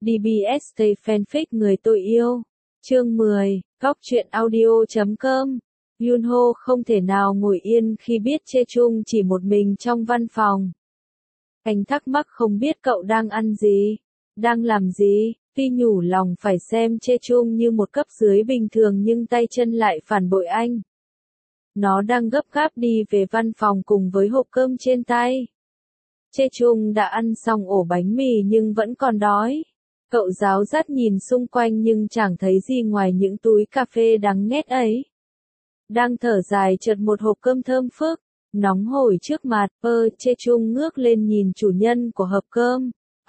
DBSK fanfic người tôi yêu. Chương 10, góc truyện audio.com. Yunho không thể nào ngồi yên khi biết Chae-chung chỉ một mình trong văn phòng. Anh thắc mắc không biết cậu đang ăn gì, đang làm gì, tuy nhủ lòng phải xem Chae-chung như một cấp dưới bình thường nhưng tay chân lại phản bội anh. Nó đang gấp gáp đi về văn phòng cùng với hộp cơm trên tay. Chae-chung đã ăn xong ổ bánh mì nhưng vẫn còn đói. Cậu giáo dắt nhìn xung quanh nhưng chẳng thấy gì ngoài những túi cà phê đắng nghét ấy. Đang thở dài chợt một hộp cơm thơm phức, nóng hổi trước mặt, Chae-chung ngước lên nhìn chủ nhân của hộp cơm.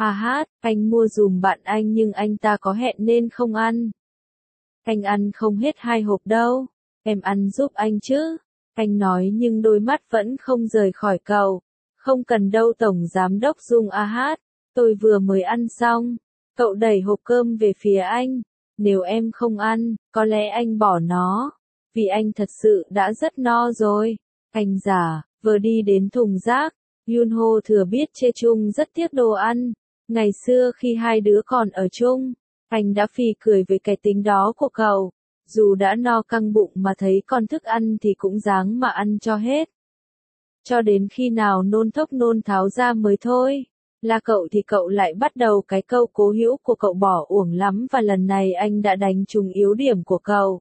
Anh mua dùm bạn anh nhưng anh ta có hẹn nên không ăn. Anh ăn không hết 2 hộp đâu, em ăn giúp anh chứ. Anh nói nhưng đôi mắt vẫn không rời khỏi cậu. Không cần đâu Tổng Giám đốc Dung tôi vừa mới ăn xong. Cậu đẩy hộp cơm về phía anh. Nếu em không ăn, có lẽ anh bỏ nó. Vì anh thật sự đã rất no rồi. Anh giả, vừa đi đến thùng rác. Yunho thừa biết Chae-chung rất tiếc đồ ăn. Ngày xưa khi hai đứa còn ở chung, anh đã phì cười với cái tính đó của cậu. Dù đã no căng bụng mà thấy còn thức ăn thì cũng ráng mà ăn cho hết. Cho đến khi nào nôn thốc nôn tháo ra mới thôi. Là cậu thì cậu lại bắt đầu cái câu cố hữu của cậu bỏ uổng lắm và lần này anh đã đánh trúng yếu điểm của cậu.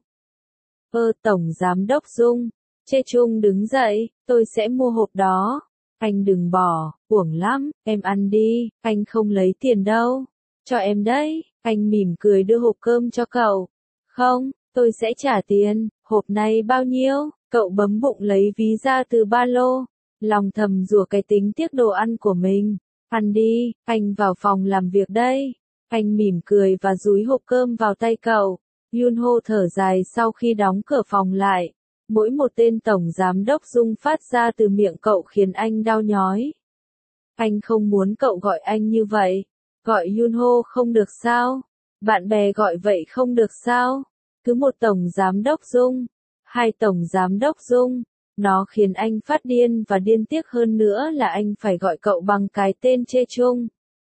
Tổng Giám đốc Dung. Chae-chung đứng dậy, tôi sẽ mua hộp đó. Anh đừng bỏ, uổng lắm, em ăn đi, anh không lấy tiền đâu. Cho em đấy, anh mỉm cười đưa hộp cơm cho cậu. Không, tôi sẽ trả tiền, hộp này bao nhiêu? Cậu bấm bụng lấy ví ra từ ba lô. Lòng thầm rủa cái tính tiếc đồ ăn của mình. Ăn đi, anh vào phòng làm việc đây. Anh mỉm cười và dúi hộp cơm vào tay cậu. Yunho thở dài sau khi đóng cửa phòng lại. Mỗi một tên Tổng Giám đốc Dung phát ra từ miệng cậu khiến anh đau nhói. Anh không muốn cậu gọi anh như vậy. Gọi Yunho không được sao? Bạn bè gọi vậy không được sao? Cứ một Tổng Giám đốc Dung, 2 Tổng Giám đốc Dung. Nó khiến anh phát điên và điên tiếc hơn nữa là anh phải gọi cậu bằng cái tên Chae-chung.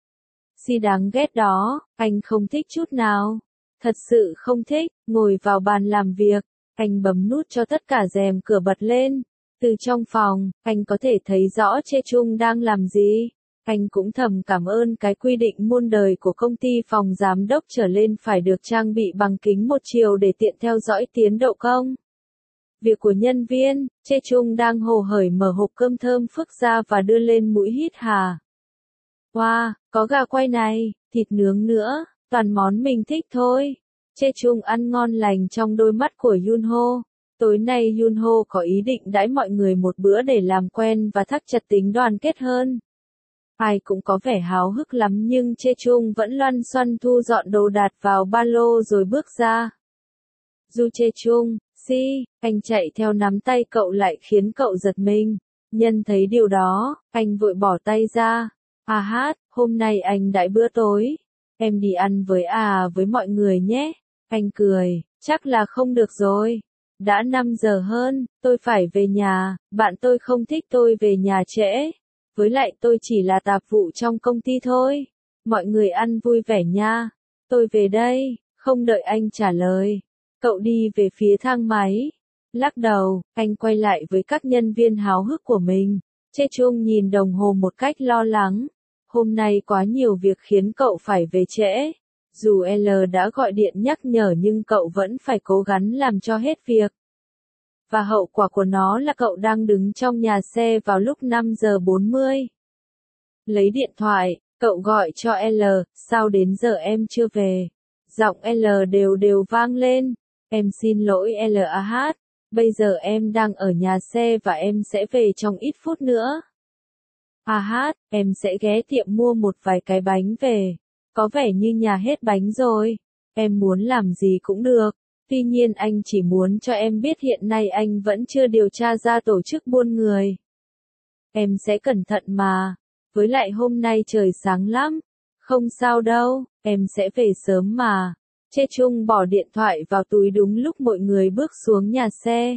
Si đáng ghét đó, anh không thích chút nào. Thật sự không thích. Ngồi vào bàn làm việc, anh bấm nút cho tất cả rèm cửa bật lên. Từ trong phòng, anh có thể thấy rõ Chae-chung đang làm gì. Anh cũng thầm cảm ơn cái quy định muôn đời của công ty phòng giám đốc trở lên phải được trang bị bằng kính một chiều để tiện theo dõi tiến độ công việc của nhân viên. Chae-chung đang hồ hởi mở hộp cơm thơm phức ra và đưa lên mũi hít hà. Wow, có gà quay này, thịt nướng nữa, toàn món mình thích thôi. Chae-chung ăn ngon lành trong đôi mắt của Yunho. Tối nay Yunho có ý định đãi mọi người một bữa để làm quen và thắt chặt tính đoàn kết hơn. Ai cũng có vẻ háo hức lắm nhưng Chae-chung vẫn loăn xoăn thu dọn đồ đạc vào ba lô rồi bước ra. Du Chae-chung, anh chạy theo nắm tay cậu lại khiến cậu giật mình. Nhân thấy điều đó, anh vội bỏ tay ra. Hôm nay anh đãi bữa tối. Em đi ăn với mọi người nhé. Anh cười, chắc là không được rồi. Đã 5 giờ hơn, tôi phải về nhà, bạn tôi không thích tôi về nhà trễ. Với lại tôi chỉ là tạp vụ trong công ty thôi. Mọi người ăn vui vẻ nha. Tôi về đây, không đợi anh trả lời. Cậu đi về phía thang máy. Lắc đầu, anh quay lại với các nhân viên háo hức của mình. Chae-chung nhìn đồng hồ một cách lo lắng. Hôm nay quá nhiều việc khiến cậu phải về trễ. Dù L đã gọi điện nhắc nhở nhưng cậu vẫn phải cố gắng làm cho hết việc. Và hậu quả của nó là cậu đang đứng trong nhà xe vào lúc 5 giờ 40. Lấy điện thoại, cậu gọi cho L, sao đến giờ em chưa về? Giọng L đều vang lên. Em xin lỗi L bây giờ em đang ở nhà xe và em sẽ về trong ít phút nữa. Em sẽ ghé tiệm mua một vài cái bánh về. Có vẻ như nhà hết bánh rồi. Em muốn làm gì cũng được. Tuy nhiên anh chỉ muốn cho em biết hiện nay anh vẫn chưa điều tra ra tổ chức buôn người. Em sẽ cẩn thận mà. Với lại hôm nay trời sáng lắm. Không sao đâu, em sẽ về sớm mà. Chae-chung bỏ điện thoại vào túi đúng lúc mọi người bước xuống nhà xe.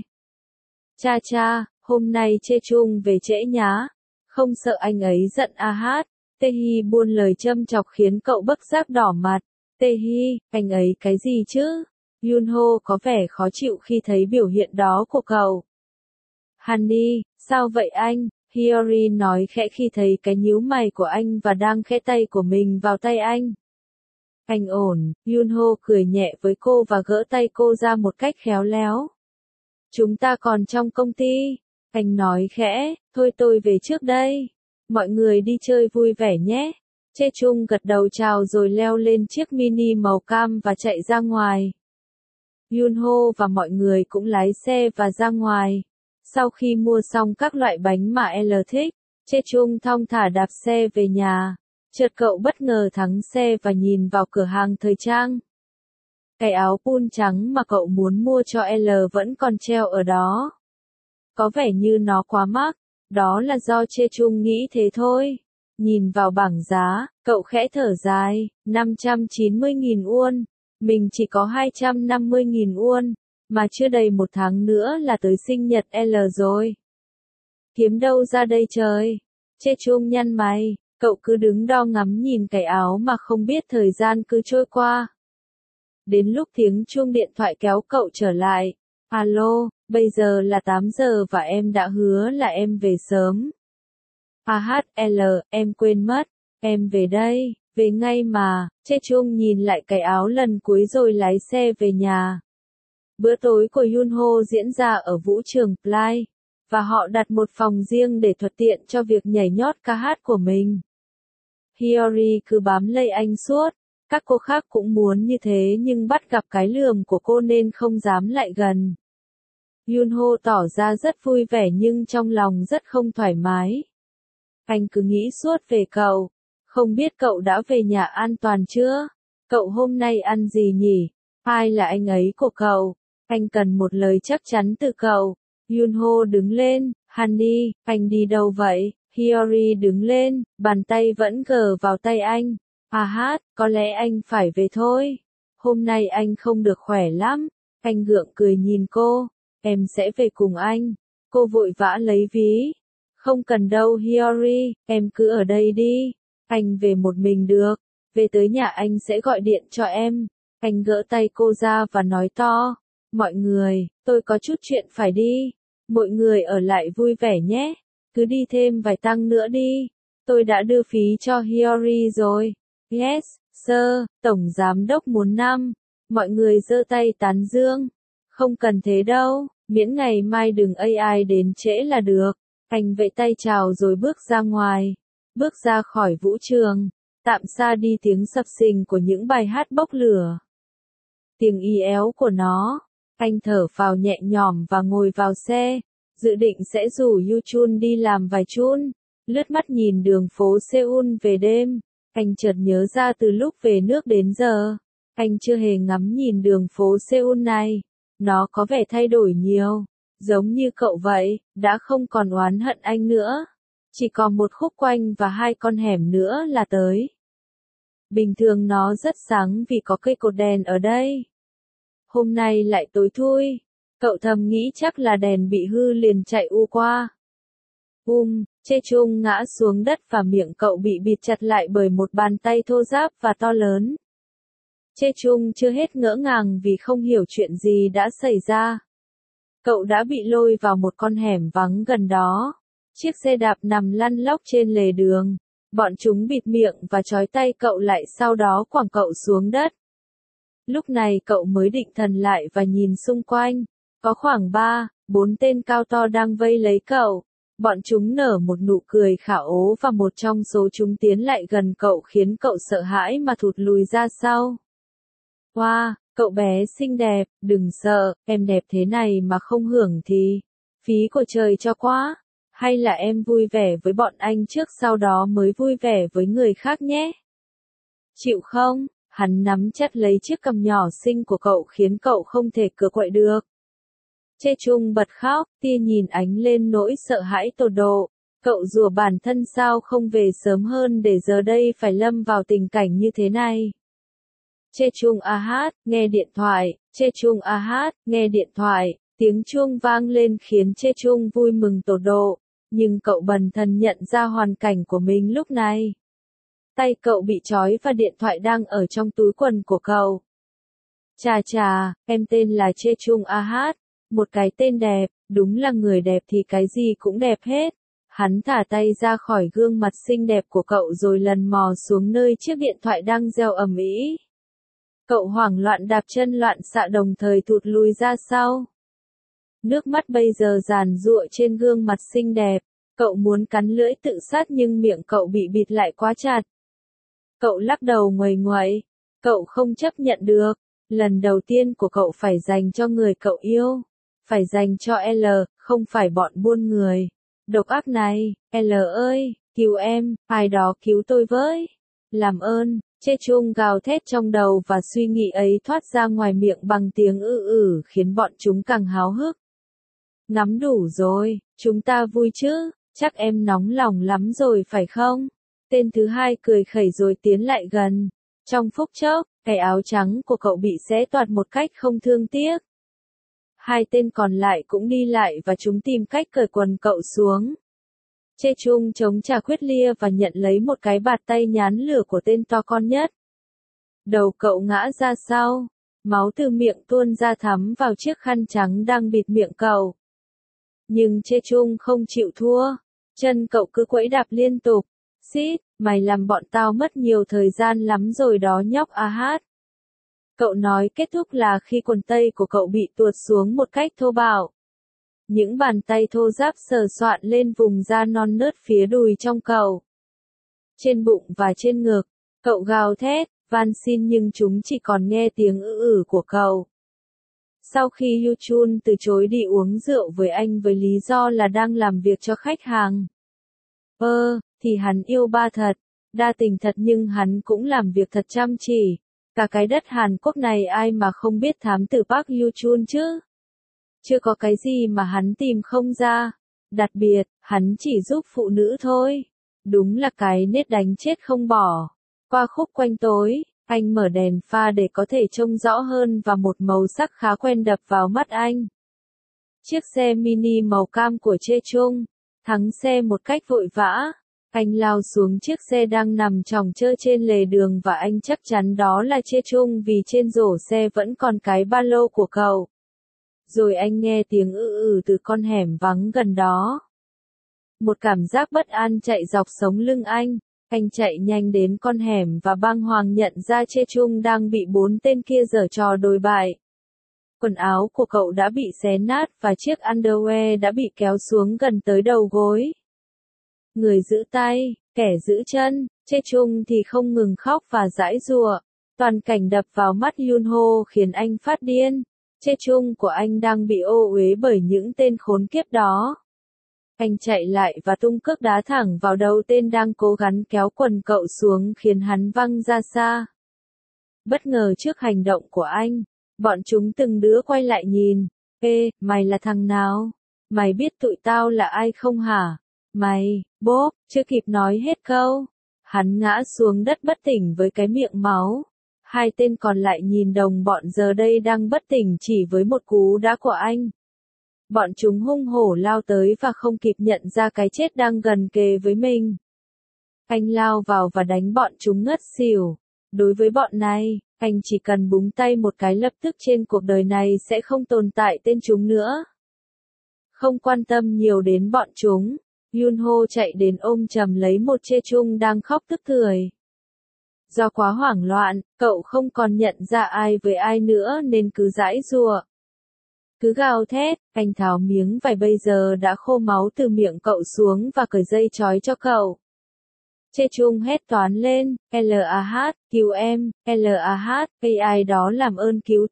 Cha, hôm nay Chae-chung về trễ nhá. Không sợ anh ấy giận Taehi buôn lời châm chọc khiến cậu bất giác đỏ mặt. Taehi, anh ấy cái gì chứ? Yunho có vẻ khó chịu khi thấy biểu hiện đó của cậu. Honey, sao vậy anh? Hyori nói khẽ khi thấy cái nhíu mày của anh và đang khẽ tay của mình vào tay anh. Anh ổn, Yunho cười nhẹ với cô và gỡ tay cô ra một cách khéo léo. Chúng ta còn trong công ty. Anh nói khẽ, thôi tôi về trước đây. Mọi người đi chơi vui vẻ nhé. Chae Chung gật đầu chào rồi leo lên chiếc mini màu cam và chạy ra ngoài. Yunho và mọi người cũng lái xe và ra ngoài. Sau khi mua xong các loại bánh mà L thích, Chae Chung thong thả đạp xe về nhà. Chợt cậu bất ngờ thắng xe và nhìn vào cửa hàng thời trang. Cái áo pun trắng mà cậu muốn mua cho L vẫn còn treo ở đó. Có vẻ như nó quá mắc, đó là do Chae Chung nghĩ thế thôi. Nhìn vào bảng giá, cậu khẽ thở dài, 590.000 won. Mình chỉ có 250.000 won, mà chưa đầy một tháng nữa là tới sinh nhật L rồi. Kiếm đâu ra đây trời? Chae Chung nhăn mày, cậu cứ đứng đo ngắm nhìn cái áo mà không biết thời gian cứ trôi qua. Đến lúc tiếng chuông điện thoại kéo cậu trở lại. Alo, bây giờ là 8 giờ và em đã hứa là em về sớm. AHL, em quên mất, em về đây, về ngay mà. Chae Chung nhìn lại cái áo lần cuối rồi lái xe về nhà. Bữa tối của Yunho diễn ra ở vũ trường Play, và họ đặt một phòng riêng để thuận tiện cho việc nhảy nhót ca hát của mình. Hyori cứ bám lây anh suốt, các cô khác cũng muốn như thế nhưng bắt gặp cái lườm của cô nên không dám lại gần. Yunho tỏ ra rất vui vẻ nhưng trong lòng rất không thoải mái. Anh cứ nghĩ suốt về cậu, không biết cậu đã về nhà an toàn chưa? Cậu hôm nay ăn gì nhỉ? Ai là anh ấy của cậu? Anh cần một lời chắc chắn từ cậu. Yunho đứng lên, Honey, anh đi đâu vậy? Hyori đứng lên, bàn tay vẫn gờ vào tay anh. Có lẽ anh phải về thôi. Hôm nay anh không được khỏe lắm. Anh gượng cười nhìn cô. Em sẽ về cùng anh. Cô vội vã lấy ví. Không cần đâu Hyori, em cứ ở đây đi. Anh về một mình được. Về tới nhà anh sẽ gọi điện cho em. Anh gỡ tay cô ra và nói to. Mọi người, tôi có chút chuyện phải đi. Mọi người ở lại vui vẻ nhé. Cứ đi thêm vài tăng nữa đi. Tôi đã đưa phí cho Hyori rồi. Yes, sir, Tổng Giám đốc muốn năm. Mọi người giơ tay tán dương. Không cần thế đâu, miễn ngày mai đừng AI đến trễ là được. Anh vẫy tay chào rồi bước ra ngoài. Bước ra khỏi vũ trường, tạm xa đi tiếng sập sình của những bài hát bốc lửa. Tiếng y éo của nó. Anh thở phào nhẹ nhõm và ngồi vào xe. Dự định sẽ rủ Yuchun đi làm vài chun. Lướt mắt nhìn đường phố Seoul về đêm. Anh chợt nhớ ra từ lúc về nước đến giờ, anh chưa hề ngắm nhìn đường phố Seoul này. Nó có vẻ thay đổi nhiều, giống như cậu vậy, đã không còn oán hận anh nữa. Chỉ còn một khúc quanh và 2 con hẻm nữa là tới. Bình thường nó rất sáng vì có cây cột đèn ở đây. Hôm nay lại tối thui. Cậu thầm nghĩ chắc là đèn bị hư liền chạy qua. Chae Chung ngã xuống đất và miệng cậu bị bịt chặt lại bởi một bàn tay thô ráp và to lớn. Chae Chung chưa hết ngỡ ngàng vì không hiểu chuyện gì đã xảy ra. Cậu đã bị lôi vào một con hẻm vắng gần đó. Chiếc xe đạp nằm lăn lóc trên lề đường. Bọn chúng bịt miệng và trói tay cậu lại sau đó quẳng cậu xuống đất. Lúc này cậu mới định thần lại và nhìn xung quanh. Có khoảng 3-4 tên cao to đang vây lấy cậu. Bọn chúng nở một nụ cười khả ố và một trong số chúng tiến lại gần cậu khiến cậu sợ hãi mà thụt lùi ra sau. Wow, cậu bé xinh đẹp, đừng sợ, em đẹp thế này mà không hưởng thì phí của trời cho quá. Hay là em vui vẻ với bọn anh trước sau đó mới vui vẻ với người khác nhé. Chịu không? Hắn nắm chặt lấy chiếc cằm nhỏ xinh của cậu khiến cậu không thể cựa quậy được. Chae Chung bật khóc, tia nhìn ánh lên nỗi sợ hãi tột độ. Cậu rủa bản thân sao không về sớm hơn để giờ đây phải lâm vào tình cảnh như thế này. Chae Chung nghe điện thoại, Chae Chung nghe điện thoại, tiếng chuông vang lên khiến Chae Chung vui mừng tột độ, nhưng cậu bần thần nhận ra hoàn cảnh của mình lúc này. Tay cậu bị trói và điện thoại đang ở trong túi quần của cậu. Chà chà, em tên là Chê Chung Ah, một cái tên đẹp, đúng là người đẹp thì cái gì cũng đẹp hết. Hắn thả tay ra khỏi gương mặt xinh đẹp của cậu rồi lần mò xuống nơi chiếc điện thoại đang reo ầm ĩ. Cậu hoảng loạn đạp chân loạn xạ đồng thời thụt lùi ra sau. Nước mắt bây giờ giàn giụa trên gương mặt xinh đẹp. Cậu muốn cắn lưỡi tự sát nhưng miệng cậu bị bịt lại quá chặt. Cậu lắc đầu nguầy nguậy. Cậu không chấp nhận được. Lần đầu tiên của cậu phải dành cho người cậu yêu. Phải dành cho L, không phải bọn buôn người. Độc ác này, L ơi, cứu em, ai đó cứu tôi với. Làm ơn, Chê Chung gào thét trong đầu và suy nghĩ ấy thoát ra ngoài miệng bằng tiếng khiến bọn chúng càng háo hức. Ngắm đủ rồi, chúng ta vui chứ, chắc em nóng lòng lắm rồi phải không? Tên thứ hai cười khẩy rồi tiến lại gần. Trong phút chốc, cái áo trắng của cậu bị xé toạc một cách không thương tiếc. Hai tên còn lại cũng đi lại và chúng tìm cách cởi quần cậu xuống. Chê Chung chống trả quyết lia và nhận lấy một cái bạt tay nhán lửa của tên to con nhất. Đầu cậu ngã ra sau, máu từ miệng tuôn ra thấm vào chiếc khăn trắng đang bịt miệng cậu. Nhưng Chê Chung không chịu thua, chân cậu cứ quẫy đạp liên tục. Xít, mày làm bọn tao mất nhiều thời gian lắm rồi đó nhóc Ah. Cậu nói kết thúc là khi quần tây của cậu bị tuột xuống một cách thô bạo. Những bàn tay thô ráp sờ soạn lên vùng da non nớt phía đùi trong cậu. Trên bụng và trên ngực, cậu gào thét, van xin nhưng chúng chỉ còn nghe tiếng của cậu. Sau khi Yu Chun từ chối đi uống rượu với anh với lý do là đang làm việc cho khách hàng. Thì hắn yêu ba thật, đa tình thật nhưng hắn cũng làm việc thật chăm chỉ. Cả cái đất Hàn Quốc này ai mà không biết thám tử Park Yu Chun chứ? Chưa có cái gì mà hắn tìm không ra. Đặc biệt, hắn chỉ giúp phụ nữ thôi. Đúng là cái nết đánh chết không bỏ. Qua khúc quanh tối, anh mở đèn pha để có thể trông rõ hơn và một màu sắc khá quen đập vào mắt anh. Chiếc xe mini màu cam của Chê Chung. Thắng xe một cách vội vã. Anh lao xuống chiếc xe đang nằm chòng chơ trên lề đường và anh chắc chắn đó là Chê Chung vì trên rổ xe vẫn còn cái ba lô của cậu. Rồi anh nghe tiếng từ con hẻm vắng gần đó. Một cảm giác bất an chạy dọc sống lưng anh. Anh chạy nhanh đến con hẻm và bàng hoàng nhận ra Chê Chung đang bị 4 tên kia giở trò đồi bại. Quần áo của cậu đã bị xé nát và chiếc underwear đã bị kéo xuống gần tới đầu gối. Người giữ tay, kẻ giữ chân, Chê Chung thì không ngừng khóc và giãy giụa. Toàn cảnh đập vào mắt Yunho khiến anh phát điên. Chê Chung của anh đang bị ô uế bởi những tên khốn kiếp đó. Anh chạy lại và tung cước đá thẳng vào đầu tên đang cố gắng kéo quần cậu xuống khiến hắn văng ra xa. Bất ngờ trước hành động của anh, bọn chúng từng đứa quay lại nhìn. Ê, mày là thằng nào? Mày biết tụi tao là ai không hả? Mày, bốp, chưa kịp nói hết câu. Hắn ngã xuống đất bất tỉnh với cái miệng máu. Hai tên còn lại nhìn đồng bọn giờ đây đang bất tỉnh chỉ với một cú đá của anh. Bọn chúng hung hổ lao tới và không kịp nhận ra cái chết đang gần kề với mình. Anh lao vào và đánh bọn chúng ngất xỉu. Đối với bọn này, anh chỉ cần búng tay một cái lập tức trên cuộc đời này sẽ không tồn tại tên chúng nữa. Không quan tâm nhiều đến bọn chúng, Yunho chạy đến ôm chầm lấy một Chê Chung đang khóc tức tưởi. Do quá hoảng loạn, cậu không còn nhận ra ai với ai nữa nên cứ giãy giụa. Cứ gào thét, anh tháo miếng vải bây giờ đã khô máu từ miệng cậu xuống và cởi dây trói cho cậu. Chê Chung hét toán lên, Lah, cứu em, Lah, ai đó làm ơn cứu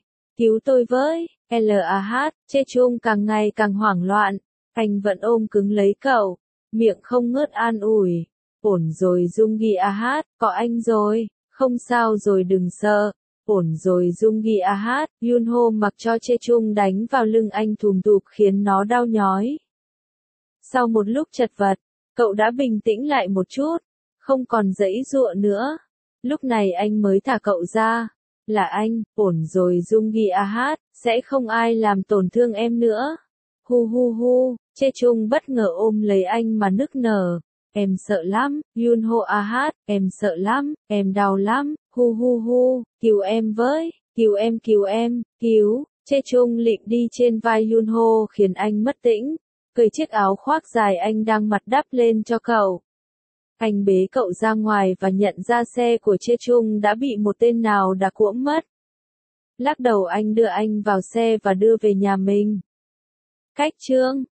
tôi với, Lah, Chê Chung càng ngày càng hoảng loạn, anh vẫn ôm cứng lấy cậu, miệng không ngớt an ủi, ổn rồi Jungi Ah, có anh rồi, không sao rồi đừng sợ. Ổn rồi Jungi Ah, Yunho mặc cho Chê Chung đánh vào lưng anh thùm thụp khiến nó đau nhói. Sau một lúc chật vật, cậu đã bình tĩnh lại một chút, không còn giãy giụa nữa. Lúc này anh mới thả cậu ra. Là anh, ổn rồi Jungi Ah, sẽ không ai làm tổn thương em nữa. Hu hu hu, Chê Chung bất ngờ ôm lấy anh mà nức nở. em sợ lắm, Yunho a hát, em sợ lắm, em đau lắm, hu hu hu, cứu em với, cứu em, cứu. Chê Chung lịm đi trên vai Yunho khiến anh mất tĩnh, cởi chiếc áo khoác dài anh đang mặc đắp lên cho cậu. Anh bế cậu ra ngoài và nhận ra xe của Chê Chung đã bị một tên nào đã cuỗm mất. Lắc đầu anh đưa anh vào xe và đưa về nhà mình. Cách chương